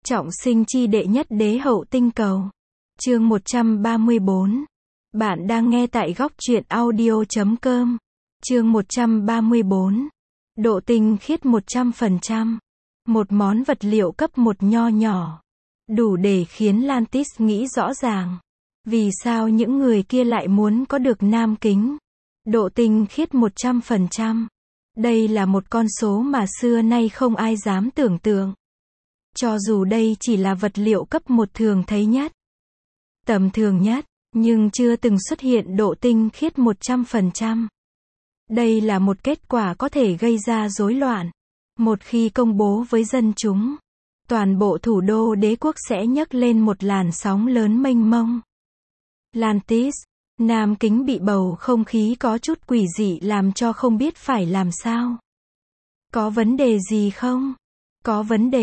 Trọng sinh chi đệ nhất đế hậu tinh cầu. Chương 134. Bạn đang nghe tại góc truyện audio.com. Chương 134. Độ tinh khiết 100%. Một món vật liệu cấp 1 nho nhỏ. Đủ để khiến Lantis nghĩ rõ ràng. Vì sao những người kia lại muốn có được nam kính? Độ tinh khiết 100%. Đây là một con số mà xưa nay không ai dám tưởng tượng. Cho dù đây chỉ là vật liệu cấp 1 thường thấy nhất, tầm thường nhất, nhưng chưa từng xuất hiện độ tinh khiết 100%. Đây là một kết quả có thể gây ra rối loạn. Một khi công bố với dân chúng, toàn bộ thủ đô đế quốc sẽ nhấc lên một làn sóng lớn mênh mông. Lantis, nam kính bị bầu không khí có chút quỷ dị làm cho không biết phải làm sao. Có vấn đề gì không? Có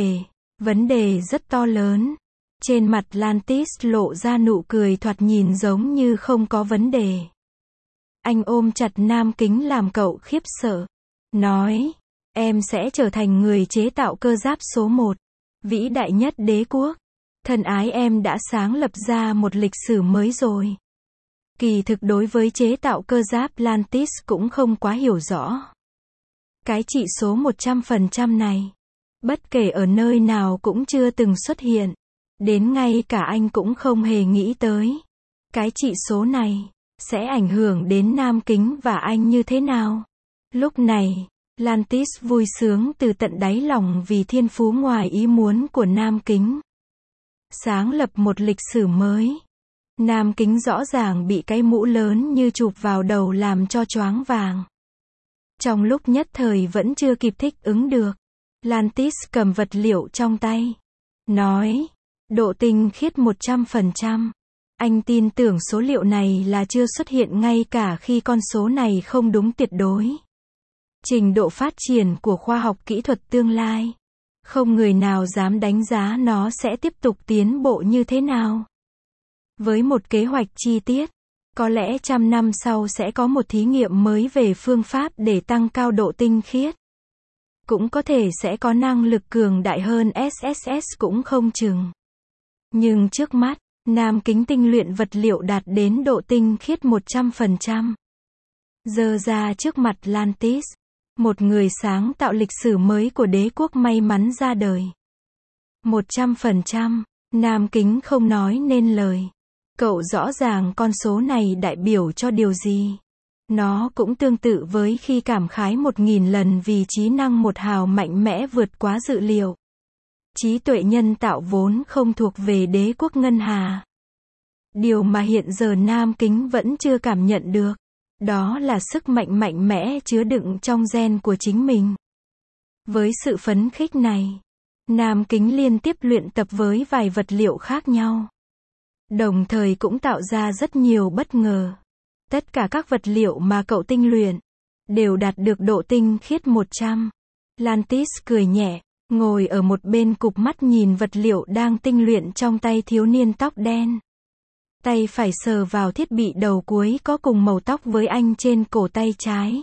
vấn đề rất to lớn. Trên mặt Lantis lộ ra nụ cười thoạt nhìn giống như không có vấn đề. Anh ôm chặt nam kính làm cậu khiếp sợ. Nói, em sẽ trở thành người chế tạo cơ giáp số 1. Vĩ đại nhất đế quốc. Thân ái, em đã sáng lập ra một lịch sử mới rồi. Kỳ thực đối với chế tạo cơ giáp Lantis cũng không quá hiểu rõ. Cái chỉ số 100% này, bất kể ở nơi nào cũng chưa từng xuất hiện. Đến ngay cả anh cũng không hề nghĩ tới. Cái chỉ số này sẽ ảnh hưởng đến nam kính và anh như thế nào? Lúc này, Lantis vui sướng từ tận đáy lòng vì thiên phú ngoài ý muốn của nam kính. Sáng lập một lịch sử mới. Nam kính rõ ràng bị cái mũ lớn như chụp vào đầu làm cho choáng váng. Trong lúc nhất thời vẫn chưa kịp thích ứng được, Lantis cầm vật liệu trong tay. Nói, độ tinh khiết 100%. Anh tin tưởng số liệu này là chưa xuất hiện ngay cả khi con số này không đúng tuyệt đối. Trình độ phát triển của khoa học kỹ thuật tương lai. Không người nào dám đánh giá nó sẽ tiếp tục tiến bộ như thế nào. Với một kế hoạch chi tiết, có lẽ 100 năm sau sẽ có một thí nghiệm mới về phương pháp để tăng cao độ tinh khiết. Cũng có thể sẽ có năng lực cường đại hơn SSS cũng không chừng. Nhưng trước mắt, nam kính tinh luyện vật liệu đạt đến độ tinh khiết 100%. Giơ ra trước mặt Lantis, một người sáng tạo lịch sử mới của đế quốc may mắn ra đời. 100%, nam kính không nói nên lời. Cậu rõ ràng con số này đại biểu cho điều gì. Nó cũng tương tự với khi cảm khái 1000 lần vì trí năng một hào mạnh mẽ vượt quá dự liệu. Trí tuệ nhân tạo vốn không thuộc về đế quốc ngân hà. Điều mà hiện giờ nam kính vẫn chưa cảm nhận được, đó là sức mạnh mạnh mẽ chứa đựng trong gen của chính mình. Với sự phấn khích này, nam kính liên tiếp luyện tập với vài vật liệu khác nhau. Đồng thời cũng tạo ra rất nhiều bất ngờ. Tất cả các vật liệu mà cậu tinh luyện đều đạt được độ tinh khiết 100. Lantis cười nhẹ, ngồi ở một bên cụp mắt nhìn vật liệu đang tinh luyện trong tay thiếu niên tóc đen. Tay phải sờ vào thiết bị đầu cuối có cùng màu tóc với anh trên cổ tay trái.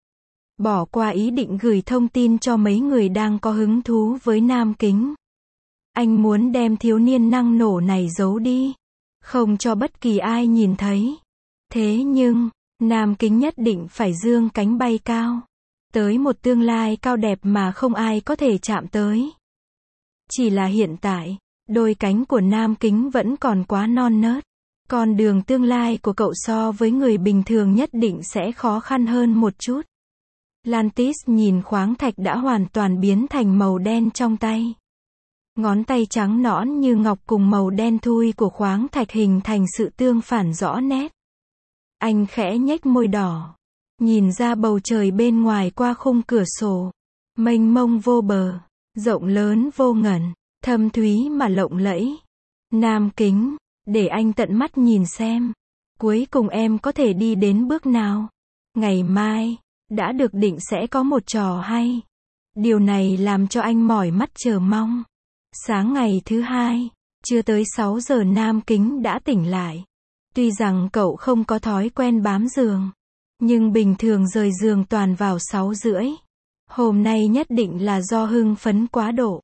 Bỏ qua ý định gửi thông tin cho mấy người đang có hứng thú với nam kính. Anh muốn đem thiếu niên năng nổ này giấu đi, không cho bất kỳ ai nhìn thấy. Thế nhưng, nam kính nhất định phải dương cánh bay cao, tới một tương lai cao đẹp mà không ai có thể chạm tới. Chỉ là hiện tại, đôi cánh của nam kính vẫn còn quá non nớt. Con đường tương lai của cậu so với người bình thường nhất định sẽ khó khăn hơn một chút. Lantis nhìn khoáng thạch đã hoàn toàn biến thành màu đen trong tay. Ngón tay trắng nõn như ngọc cùng màu đen thui của khoáng thạch hình thành sự tương phản rõ nét. Anh khẽ nhếch môi đỏ, nhìn ra bầu trời bên ngoài qua khung cửa sổ. Mênh mông vô bờ, rộng lớn vô ngần, thâm thúy mà lộng lẫy. Nam kính, để anh tận mắt nhìn xem. Cuối cùng em có thể đi đến bước nào? Ngày mai, đã được định sẽ có một trò hay. Điều này làm cho anh mỏi mắt chờ mong. Sáng ngày thứ hai, chưa tới 6 giờ nam kính đã tỉnh lại. Tuy rằng cậu không có thói quen bám giường, nhưng bình thường rời giường toàn vào 6 rưỡi. Hôm nay nhất định là do hưng phấn quá độ.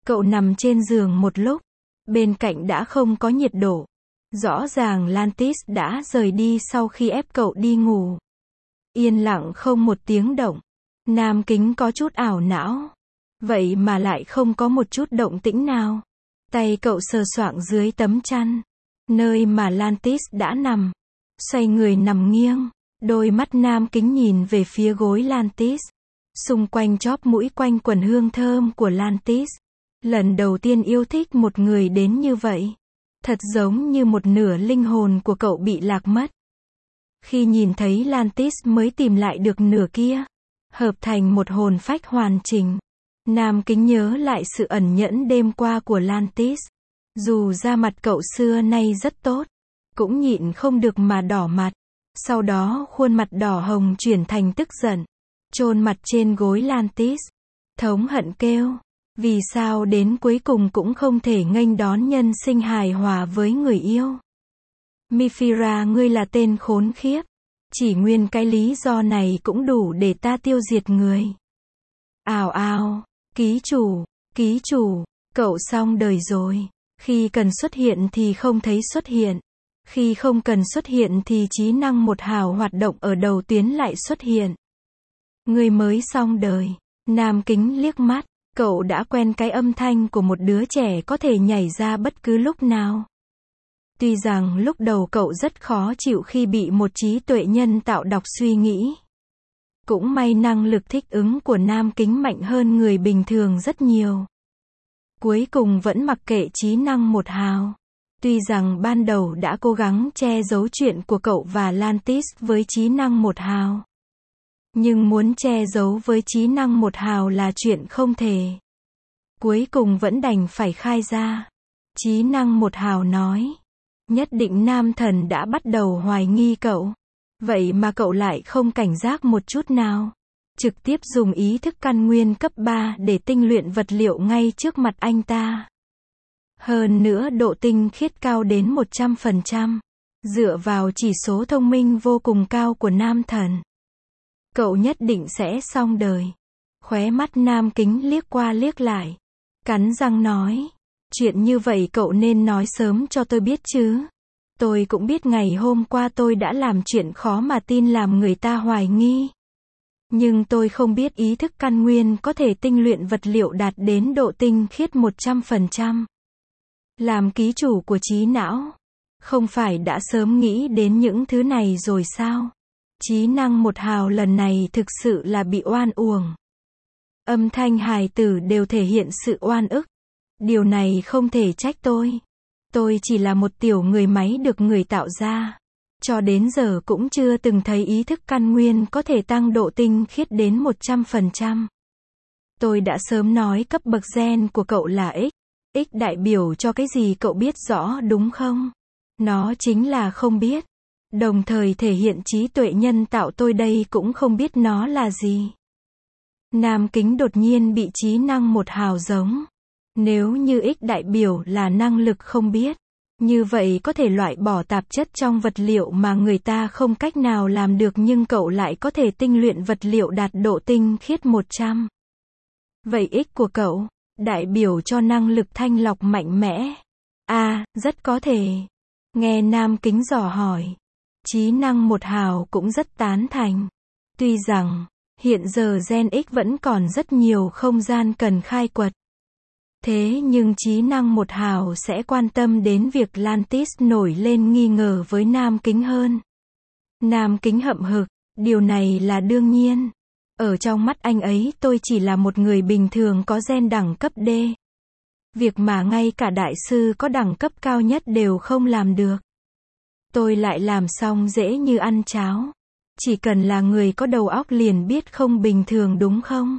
Cậu nằm trên giường một lúc, bên cạnh đã không có nhiệt độ. Rõ ràng Lantis đã rời đi sau khi ép cậu đi ngủ. Yên lặng không một tiếng động. Nam Kính có chút ảo não. Vậy mà lại không có một chút động tĩnh nào. Tay cậu sờ soạng dưới tấm chăn, nơi mà Lantis đã nằm. Xoay người nằm nghiêng. Đôi mắt Nam Kính nhìn về phía gối Lantis. Xung quanh chóp mũi quanh quần hương thơm của Lantis. Lần đầu tiên yêu thích một người đến như vậy. Thật giống như một nửa linh hồn của cậu bị lạc mất. Khi nhìn thấy Lantis mới tìm lại được nửa kia. Hợp thành một hồn phách hoàn chỉnh. Nam Kính nhớ lại sự ẩn nhẫn đêm qua của Lantis. Dù da mặt cậu xưa nay rất tốt, cũng nhịn không được mà đỏ mặt. Sau đó khuôn mặt đỏ hồng chuyển thành tức giận. Chôn mặt trên gối Lantis. Thống hận kêu. Vì sao đến cuối cùng cũng không thể nghênh đón nhân sinh hài hòa với người yêu. Mifira, ngươi là tên khốn khiếp. Chỉ nguyên cái lý do này cũng đủ để ta tiêu diệt người. Ào ào, ký chủ, cậu xong đời rồi. Khi cần xuất hiện thì không thấy xuất hiện. Khi không cần xuất hiện thì trí năng một hào hoạt động ở đầu tuyến lại xuất hiện. Người mới xong đời. Nam Kính liếc mắt. Cậu đã quen cái âm thanh của một đứa trẻ có thể nhảy ra bất cứ lúc nào. Tuy rằng lúc đầu cậu rất khó chịu khi bị một trí tuệ nhân tạo đọc suy nghĩ. Cũng may năng lực thích ứng của Nam Kính mạnh hơn người bình thường rất nhiều. Cuối cùng vẫn mặc kệ trí năng một hào. Tuy rằng ban đầu đã cố gắng che giấu chuyện của cậu và Lantis với trí năng một hào. Nhưng muốn che giấu với trí năng một hào là chuyện không thể. Cuối cùng vẫn đành phải khai ra. Trí năng một hào nói. Nhất định nam thần đã bắt đầu hoài nghi cậu. Vậy mà cậu lại không cảnh giác một chút nào. Trực tiếp dùng ý thức căn nguyên cấp 3 để tinh luyện vật liệu ngay trước mặt anh ta. Hơn nữa độ tinh khiết cao đến 100%. Dựa vào chỉ số thông minh vô cùng cao của nam thần. Cậu nhất định sẽ xong đời. Khóe mắt Nam Kính liếc qua liếc lại. Cắn răng nói. Chuyện như vậy cậu nên nói sớm cho tôi biết chứ. Tôi cũng biết ngày hôm qua tôi đã làm chuyện khó mà tin làm người ta hoài nghi. Nhưng tôi không biết ý thức căn nguyên có thể tinh luyện vật liệu đạt đến độ tinh khiết 100%. Làm ký chủ của trí não. Không phải đã sớm nghĩ đến những thứ này rồi sao? Trí năng một hào lần này thực sự là bị oan uổng. Âm thanh hài tử đều thể hiện sự oan ức. Điều này không thể trách tôi. Tôi chỉ là một tiểu người máy được người tạo ra. Cho đến giờ cũng chưa từng thấy ý thức căn nguyên có thể tăng độ tinh khiết đến 100%. Tôi đã sớm nói cấp bậc gen của cậu là X. X đại biểu cho cái gì cậu biết rõ đúng không? Nó chính là không biết. Đồng thời thể hiện trí tuệ nhân tạo tôi đây cũng không biết nó là gì. Nam Kính đột nhiên bị trí năng một hào giống. Nếu như X đại biểu là năng lực không biết, như vậy có thể loại bỏ tạp chất trong vật liệu mà người ta không cách nào làm được, nhưng cậu lại có thể tinh luyện vật liệu đạt độ tinh khiết 100. Vậy X của cậu, đại biểu cho năng lực thanh lọc mạnh mẽ. Rất có thể. Nghe Nam Kính dò hỏi. Trí năng một hào cũng rất tán thành. Tuy rằng, hiện giờ Gen X vẫn còn rất nhiều không gian cần khai quật. Thế nhưng trí năng một hào sẽ quan tâm đến việc Lantis nổi lên nghi ngờ với Nam Kính hơn. Nam Kính hậm hực, điều này là đương nhiên. Ở trong mắt anh ấy tôi chỉ là một người bình thường có gen đẳng cấp D. Việc mà ngay cả đại sư có đẳng cấp cao nhất đều không làm được. Tôi lại làm xong dễ như ăn cháo. Chỉ cần là người có đầu óc liền biết không bình thường đúng không?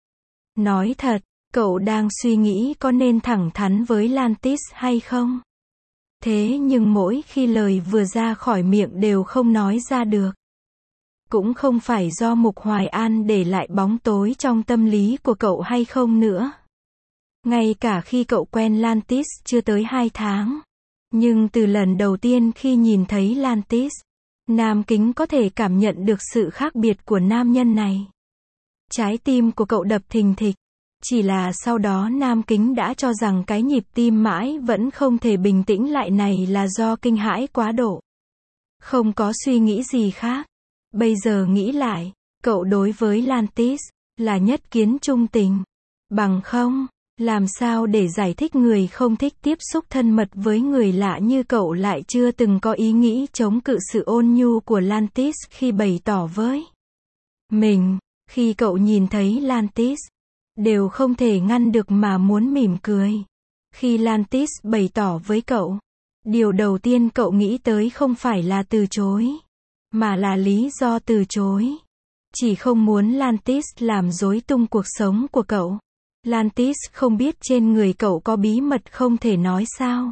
Nói thật, cậu đang suy nghĩ có nên thẳng thắn với Lantis hay không? Thế nhưng mỗi khi lời vừa ra khỏi miệng đều không nói ra được. Cũng không phải do Mục Hoài An để lại bóng tối trong tâm lý của cậu hay không nữa. Ngay cả khi cậu quen Lantis chưa tới 2 tháng. Nhưng từ lần đầu tiên khi nhìn thấy Lantis, Nam Kính có thể cảm nhận được sự khác biệt của nam nhân này. Trái tim của cậu đập thình thịch. Chỉ là sau đó Nam Kính đã cho rằng cái nhịp tim mãi vẫn không thể bình tĩnh lại này là do kinh hãi quá độ. Không có suy nghĩ gì khác. Bây giờ nghĩ lại, cậu đối với Lantis là nhất kiến trung tình. Bằng không, làm sao để giải thích người không thích tiếp xúc thân mật với người lạ như cậu lại chưa từng có ý nghĩ chống cự sự ôn nhu của Lantis khi bày tỏ với mình. Khi cậu nhìn thấy Lantis, đều không thể ngăn được mà muốn mỉm cười. Khi Lantis bày tỏ với cậu, điều đầu tiên cậu nghĩ tới không phải là từ chối, mà là lý do từ chối. Chỉ không muốn Lantis làm rối tung cuộc sống của cậu. Lantis không biết trên người cậu có bí mật không thể nói sao.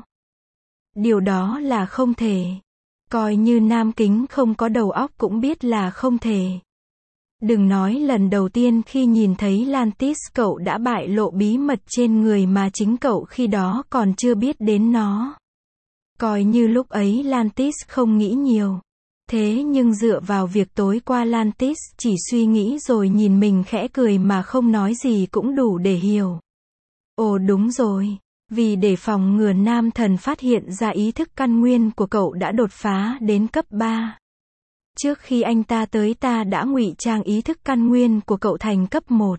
Điều đó là không thể. Coi như Nam Kính không có đầu óc cũng biết là không thể. Đừng nói lần đầu tiên khi nhìn thấy Lantis cậu đã bại lộ bí mật trên người mà chính cậu khi đó còn chưa biết đến nó. Coi như lúc ấy Lantis không nghĩ nhiều. Thế nhưng dựa vào việc tối qua Lantis chỉ suy nghĩ rồi nhìn mình khẽ cười mà không nói gì cũng đủ để hiểu. Ồ đúng rồi, vì để phòng ngừa nam thần phát hiện ra ý thức căn nguyên của cậu đã đột phá đến cấp 3. Trước khi anh ta tới ta đã ngụy trang ý thức căn nguyên của cậu thành cấp 1.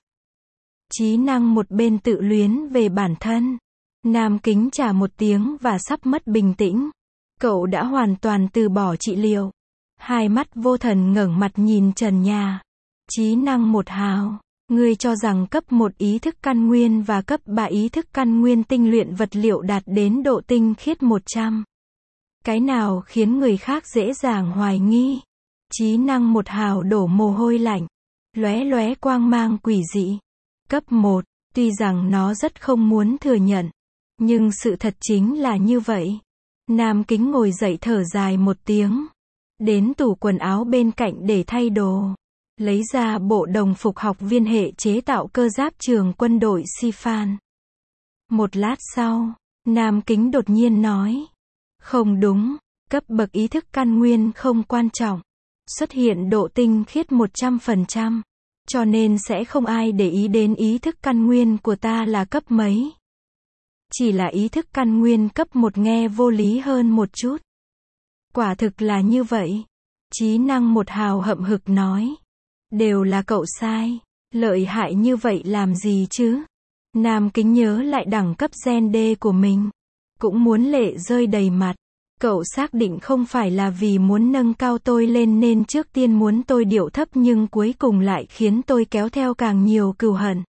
Trí năng một bên tự luyến về bản thân. Nam Kính trả một tiếng và sắp mất bình tĩnh. Cậu đã hoàn toàn từ bỏ trị liệu. Hai mắt vô thần ngẩng mặt nhìn trần nhà. Trí năng một hào. Ngươi cho rằng cấp 1 ý thức căn nguyên và cấp 3 ý thức căn nguyên tinh luyện vật liệu đạt đến độ tinh khiết 100. Cái nào khiến người khác dễ dàng hoài nghi? Trí năng một hào đổ mồ hôi lạnh. Lóe lóe quang mang quỷ dị. Cấp 1, tuy rằng nó rất không muốn thừa nhận. Nhưng sự thật chính là như vậy. Nam Kính ngồi dậy thở dài một tiếng. Đến tủ quần áo bên cạnh để thay đồ. Lấy ra bộ đồng phục học viên hệ chế tạo cơ giáp trường quân đội Sifan. Một lát sau, Nam Kính đột nhiên nói. Không đúng, cấp bậc ý thức căn nguyên không quan trọng. Xuất hiện độ tinh khiết 100%. Cho nên sẽ không ai để ý đến ý thức căn nguyên của ta là cấp mấy. Chỉ là ý thức căn nguyên cấp 1 nghe vô lý hơn một chút. Quả thực là như vậy. Trí năng một hào hậm hực nói. Đều là cậu sai. Lợi hại như vậy làm gì chứ? Nam Kính nhớ lại đẳng cấp gen D của mình. Cũng muốn lệ rơi đầy mặt. Cậu xác định không phải là vì muốn nâng cao tôi lên nên trước tiên muốn tôi điệu thấp nhưng cuối cùng lại khiến tôi kéo theo càng nhiều cừu hận.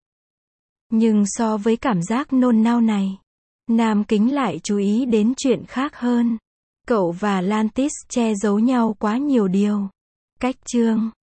Nhưng so với cảm giác nôn nao này, Nam Kính lại chú ý đến chuyện khác hơn. Cậu và Lantis che giấu nhau quá nhiều điều. Cách chương